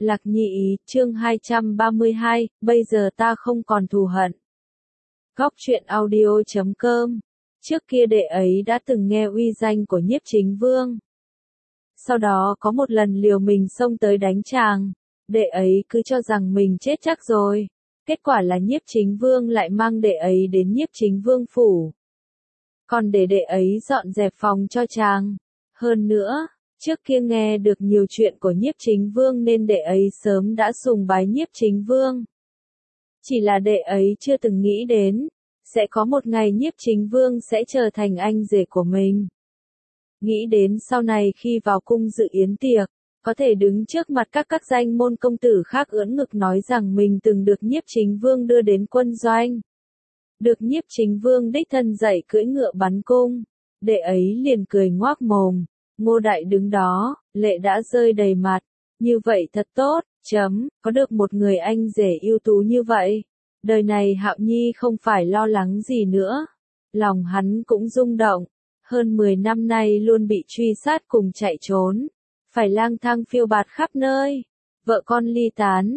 Lạc Nhị, chương 232, bây giờ ta không còn thù hận. Góc truyện audio.com. Trước kia đệ ấy đã từng nghe uy danh của Nhiếp Chính Vương. Sau đó có một lần liều mình xông tới đánh chàng. Đệ ấy cứ cho rằng mình chết chắc rồi. Kết quả là Nhiếp Chính Vương lại mang đệ ấy đến Nhiếp Chính Vương phủ. Còn để đệ ấy dọn dẹp phòng cho chàng. Hơn nữa, trước kia nghe được nhiều chuyện của Nhiếp Chính Vương nên đệ ấy sớm đã sùng bái Nhiếp Chính Vương. Chỉ là đệ ấy chưa từng nghĩ đến, sẽ có một ngày Nhiếp Chính Vương sẽ trở thành anh rể của mình. Nghĩ đến sau này khi vào cung dự yến tiệc, có thể đứng trước mặt các danh môn công tử khác ưỡn ngực nói rằng mình từng được Nhiếp Chính Vương đưa đến quân doanh. Được Nhiếp Chính Vương đích thân dạy cưỡi ngựa bắn cung, đệ ấy liền cười ngoác mồm. Ngô Đại đứng đó, lệ đã rơi đầy mặt. Như vậy thật tốt, có được một người anh rể ưu tú như vậy. Đời này Hạo Nhi không phải lo lắng gì nữa. Lòng hắn cũng rung động. Hơn 10 năm nay luôn bị truy sát cùng chạy trốn. Phải lang thang phiêu bạt khắp nơi. Vợ con ly tán,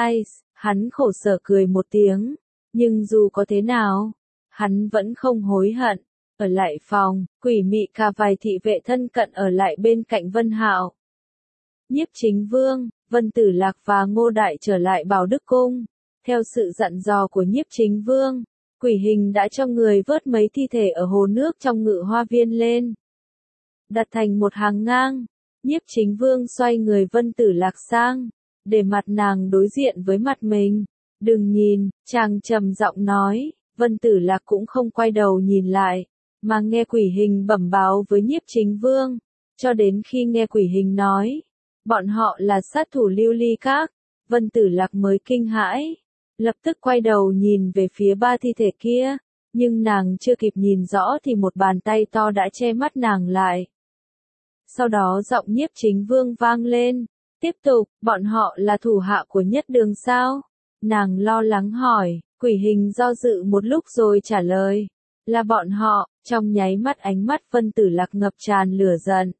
hắn khổ sở cười một tiếng. Nhưng dù có thế nào, hắn vẫn không hối hận. Ở lại phòng, Quỷ Mị cả vài thị vệ thân cận ở lại bên cạnh Vân Hạo. Nhiếp Chính Vương, Vân Tử Lạc và Ngô Đại trở lại Bảo Đức Cung. Theo sự dặn dò của Nhiếp Chính Vương, Quỷ Hình đã cho người vớt mấy thi thể ở hồ nước trong Ngự Hoa Viên lên. Đặt thành một hàng ngang, Nhiếp Chính Vương xoay người Vân Tử Lạc sang, để mặt nàng đối diện với mặt mình. Đừng nhìn, chàng trầm giọng nói. Vân Tử Lạc cũng không quay đầu nhìn lại, mà nghe Quỷ Hình bẩm báo với Nhiếp Chính Vương, cho đến khi nghe Quỷ Hình nói, bọn họ là sát thủ Lưu Ly Các, Vân Tử Lạc mới kinh hãi, lập tức quay đầu nhìn về phía ba thi thể kia, nhưng nàng chưa kịp nhìn rõ thì một bàn tay to đã che mắt nàng lại. Sau đó giọng Nhiếp Chính Vương vang lên, tiếp tục, bọn họ là thủ hạ của Nhất Đường sao? Nàng lo lắng hỏi, Quỷ Hình do dự một lúc rồi trả lời, là bọn họ. Trong nháy mắt ánh mắt Vân Tử Lạc ngập tràn lửa giận.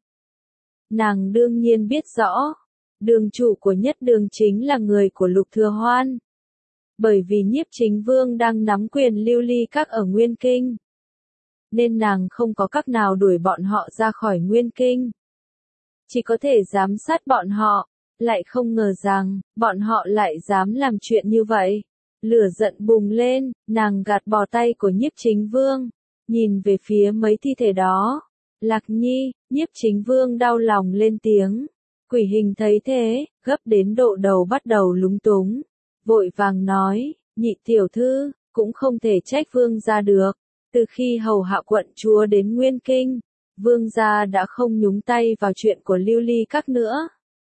Nàng đương nhiên biết rõ, đường chủ của Nhất Đường chính là người của Lục Thừa Hoan. Bởi vì Nhiếp Chính Vương đang nắm quyền Lưu Ly Các ở Nguyên Kinh, nên nàng không có cách nào đuổi bọn họ ra khỏi Nguyên Kinh. Chỉ có thể giám sát bọn họ, lại không ngờ rằng, bọn họ lại dám làm chuyện như vậy. Lửa giận bùng lên, nàng gạt bỏ tay của Nhiếp Chính Vương, nhìn về phía mấy thi thể đó. Lạc Nhi, Nhiếp Chính Vương đau lòng lên tiếng. Quỷ Hình thấy thế, gấp đến độ đầu bắt đầu lúng túng. Vội vàng nói, nhị tiểu thư, cũng không thể trách Vương gia được. Từ khi hầu hạ quận chúa đến Nguyên Kinh, Vương gia đã không nhúng tay vào chuyện của Lưu Ly Các nữa.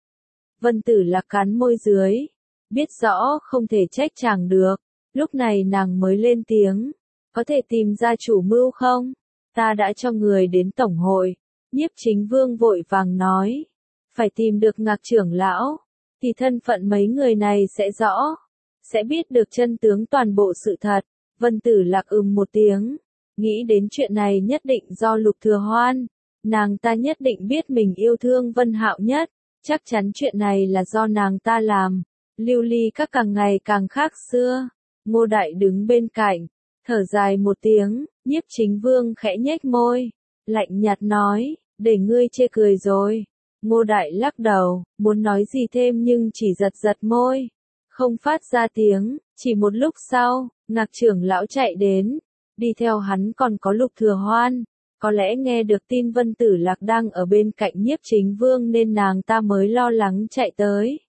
Vân Tử Lạc cắn môi dưới, biết rõ không thể trách chàng được. Lúc này nàng mới lên tiếng, có thể tìm ra chủ mưu không? Ta đã cho người đến tổng hội. Nhiếp Chính Vương vội vàng nói, phải tìm được Ngạc trưởng lão, thì thân phận mấy người này sẽ rõ, sẽ biết được chân tướng toàn bộ sự thật. Vân Tử Lạc một tiếng, nghĩ đến chuyện này nhất định do Lục Thừa Hoan, nàng ta nhất định biết mình yêu thương Vân Hạo nhất, chắc chắn chuyện này là do nàng ta làm. Lưu Ly Các càng ngày càng khác xưa. Ngô Đại đứng bên cạnh, thở dài một tiếng. Nhiếp Chính Vương khẽ nhếch môi, lạnh nhạt nói, để ngươi chê cười rồi. Ngô Đại lắc đầu, muốn nói gì thêm nhưng chỉ giật môi, không phát ra tiếng. Chỉ một lúc sau, Ngạc trưởng lão chạy đến, đi theo hắn còn có Lục Thừa Hoan. Có lẽ nghe được tin Vân Tử Lạc đang ở bên cạnh Nhiếp Chính Vương nên nàng ta mới lo lắng chạy tới.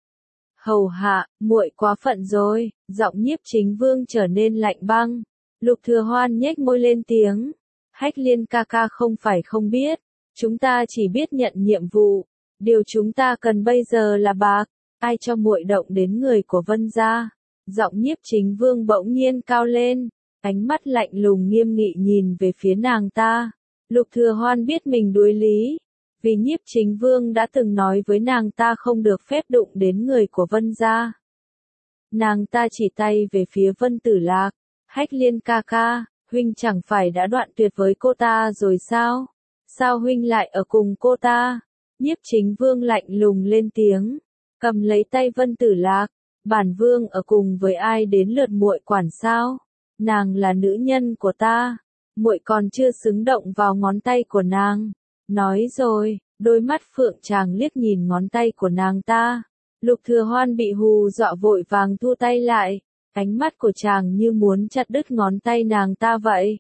Hầu hạ, muội quá phận rồi. Giọng Nhiếp Chính Vương trở nên lạnh băng. Lục Thừa Hoan nhếch môi lên tiếng. Hách Liên ca ca không phải không biết. Chúng ta chỉ biết nhận nhiệm vụ. Điều chúng ta cần bây giờ là bạc. Ai cho muội động đến người của Vân gia? Giọng Nhiếp Chính Vương bỗng nhiên cao lên. Ánh mắt lạnh lùng nghiêm nghị nhìn về phía nàng ta. Lục Thừa Hoan biết mình đuối lý. Vì Nhiếp Chính Vương đã từng nói với nàng ta không được phép đụng đến người của Vân gia. Nàng ta chỉ tay về phía Vân Tử Lạc. Hách Liên ca ca, huynh chẳng phải đã đoạn tuyệt với cô ta rồi sao? Sao huynh lại ở cùng cô ta? Nhiếp Chính Vương lạnh lùng lên tiếng. cầm lấy tay Vân Tử Lạc, bản vương ở cùng với ai đến lượt muội quản sao? Nàng là nữ nhân của ta, muội còn chưa xứng động vào ngón tay của nàng. Nói rồi, đôi mắt phượng chàng liếc nhìn ngón tay của nàng ta. Lục Thừa Hoan bị hù dọa vội vàng thu tay lại, ánh mắt của chàng như muốn chặt đứt ngón tay nàng ta vậy.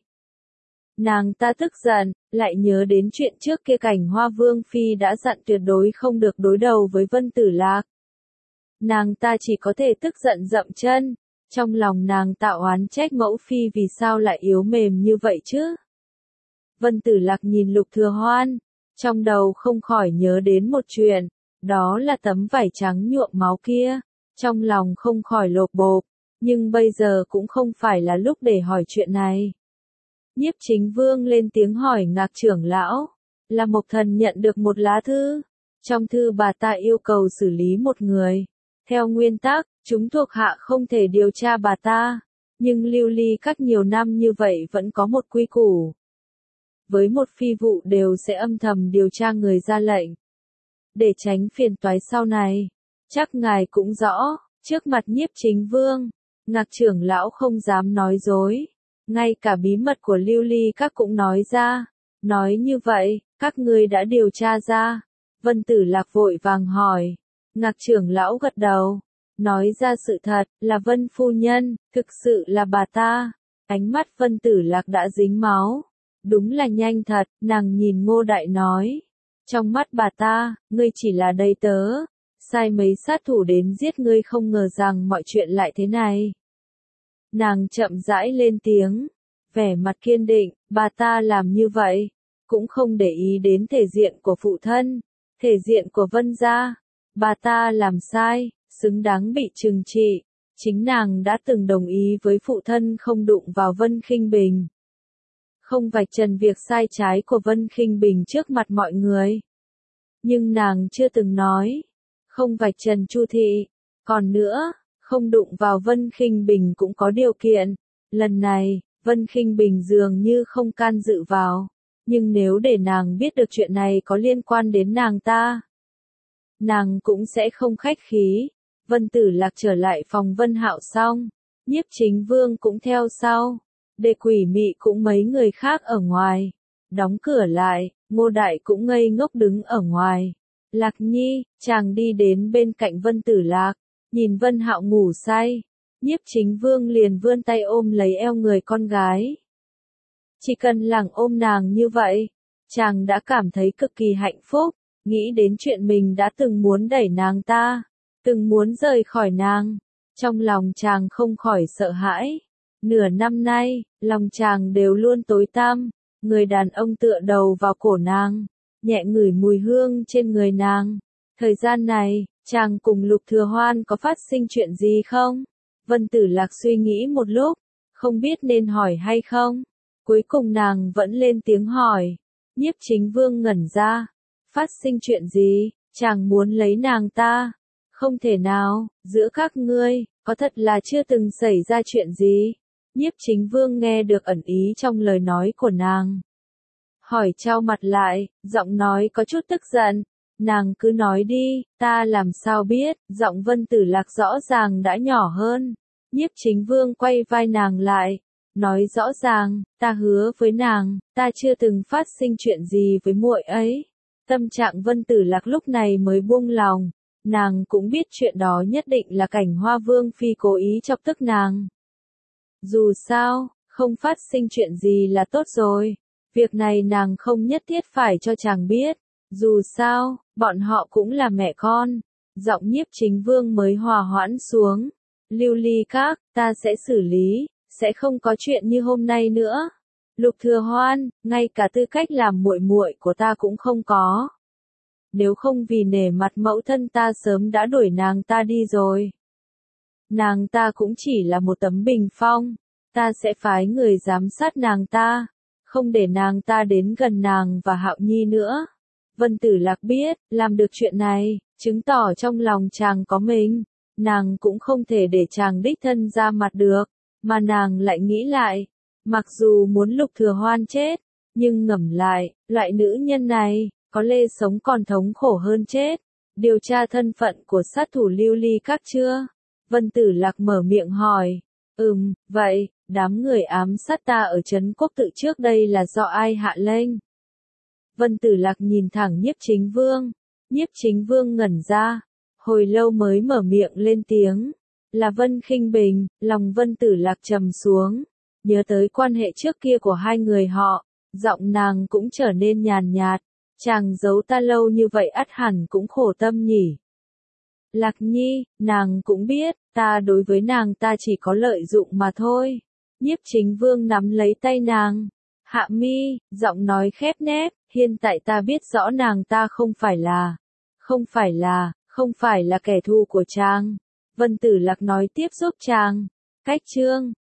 Nàng ta tức giận, lại nhớ đến chuyện trước kia Cảnh Hoa Vương Phi đã dặn tuyệt đối không được đối đầu với Vân Tử Lạc. Nàng ta chỉ có thể tức giận dậm chân, trong lòng nàng tạo oán trách mẫu phi vì sao lại yếu mềm như vậy chứ. Vân Tử Lạc nhìn Lục Thừa Hoan, trong đầu không khỏi nhớ đến một chuyện, đó là tấm vải trắng nhuộm máu kia, trong lòng không khỏi lột bột, nhưng bây giờ cũng không phải là lúc để hỏi chuyện này. Nhiếp Chính Vương lên tiếng hỏi Ngạc trưởng lão, là Mộc Thần nhận được một lá thư, trong thư bà ta yêu cầu xử lý một người. Theo nguyên tắc, chúng thuộc hạ không thể điều tra bà ta, nhưng Lưu Ly Các nhiều năm như vậy vẫn có một quy củ. Với một phi vụ đều sẽ âm thầm điều tra người ra lệnh. Để tránh phiền toái sau này, chắc ngài cũng rõ, trước mặt Nhiếp Chính Vương, Ngạc trưởng lão không dám nói dối, ngay cả bí mật của Lưu Ly Các cũng nói ra. Nói như vậy, các ngươi đã điều tra ra. Vân Tử Lạc vội vàng hỏi. Ngạc trưởng lão gật đầu, nói ra sự thật, là Vân phu nhân, thực sự là bà ta. Ánh mắt Vân Tử Lạc đã dính máu. Đúng là nhanh thật, nàng nhìn Ngô Đại nói. Trong mắt bà ta, ngươi chỉ là đầy tớ. Sai mấy sát thủ đến giết ngươi, không ngờ rằng mọi chuyện lại thế này. Nàng chậm rãi lên tiếng, vẻ mặt kiên định, bà ta làm như vậy, cũng không để ý đến thể diện của phụ thân, thể diện của Vân gia. Bà ta làm sai, xứng đáng bị trừng trị. Chính nàng đã từng đồng ý với phụ thân không đụng vào Vân Khinh Bình. Không vạch trần việc sai trái của Vân Khinh Bình trước mặt mọi người. Nhưng nàng chưa từng nói, không vạch trần Chu thị. Còn nữa, không đụng vào Vân Khinh Bình cũng có điều kiện. Lần này, Vân Khinh Bình dường như không can dự vào. Nhưng nếu để nàng biết được chuyện này có liên quan đến nàng ta, nàng cũng sẽ không khách khí. Vân Tử Lạc trở lại phòng Vân Hạo xong, Nhiếp Chính Vương cũng theo sau, Đề Quỷ Mị cũng mấy người khác ở ngoài. Đóng cửa lại, Ngô Đại cũng ngây ngốc đứng ở ngoài. Lạc Nhi, chàng đi đến bên cạnh Vân Tử Lạc, nhìn Vân Hạo ngủ say. Nhiếp Chính Vương liền vươn tay ôm lấy eo người con gái. Chỉ cần lẳng ôm nàng như vậy, chàng đã cảm thấy cực kỳ hạnh phúc. Nghĩ đến chuyện mình đã từng muốn đẩy nàng ta, từng muốn rời khỏi nàng, trong lòng chàng không khỏi sợ hãi. Nửa năm nay, lòng chàng đều luôn tối tăm, người đàn ông tựa đầu vào cổ nàng, nhẹ ngửi mùi hương trên người nàng. Thời gian này, chàng cùng Lục Thừa Hoan có phát sinh chuyện gì không? Vân Tử Lạc suy nghĩ một lúc, không biết nên hỏi hay không. Cuối cùng nàng vẫn lên tiếng hỏi. Nhiếp Chính Vương ngẩn ra. Phát sinh chuyện gì? Chàng muốn lấy nàng ta. Không thể nào, giữa các ngươi, có thật là chưa từng xảy ra chuyện gì? Nhiếp Chính Vương nghe được ẩn ý trong lời nói của nàng. Hỏi trao mặt lại, giọng nói có chút tức giận. Nàng cứ nói đi, ta làm sao biết? Giọng Vân Tử Lạc rõ ràng đã nhỏ hơn. Nhiếp Chính Vương quay vai nàng lại. Nói rõ ràng, ta hứa với nàng, ta chưa từng phát sinh chuyện gì với muội ấy. Tâm trạng Vân Tử Lạc lúc này mới buông lòng, nàng cũng biết chuyện đó nhất định là Cảnh Hoa Vương Phi cố ý chọc tức nàng. Dù sao, không phát sinh chuyện gì là tốt rồi, việc này nàng không nhất thiết phải cho chàng biết, dù sao, bọn họ cũng là mẹ con. Giọng Nhiếp Chính Vương mới hòa hoãn xuống. Lưu Ly Các, ta sẽ xử lý, sẽ không có chuyện như hôm nay nữa. Lục Thừa Hoan, ngay cả tư cách làm muội muội của ta cũng không có. Nếu không vì nể mặt mẫu thân ta sớm đã đuổi nàng ta đi rồi. Nàng ta cũng chỉ là một tấm bình phong, ta sẽ phái người giám sát nàng ta, không để nàng ta đến gần nàng và Hạo Nhi nữa. Vân Tử Lạc biết, làm được chuyện này, chứng tỏ trong lòng chàng có mình, nàng cũng không thể để chàng đích thân ra mặt được, mà nàng lại nghĩ lại, mặc dù muốn Lục Thừa Hoan chết, nhưng ngẫm lại, loại nữ nhân này, có lẽ sống còn thống khổ hơn chết. điều tra thân phận của sát thủ Lưu Ly Các chưa? Vân Tử Lạc mở miệng hỏi. Vậy, đám người ám sát ta ở Trấn Quốc Tự trước đây là do ai hạ lệnh? Vân Tử Lạc nhìn thẳng Nhiếp Chính Vương. Nhiếp Chính Vương ngẩn ra, hồi lâu mới mở miệng lên tiếng. Là Vân Khinh Bình. Lòng Vân Tử Lạc trầm xuống. Nhớ tới quan hệ trước kia của hai người họ, giọng nàng cũng trở nên nhàn nhạt. Chàng giấu ta lâu như vậy ắt hẳn cũng khổ tâm nhỉ. Lạc Nhi, nàng cũng biết, ta đối với nàng ta chỉ có lợi dụng mà thôi. Nhiếp Chính Vương nắm lấy tay nàng. Hạ mi, giọng nói khép nép, hiện tại ta biết rõ nàng ta không phải là kẻ thù của chàng. Vân Tử Lạc nói tiếp giúp chàng. Cách chương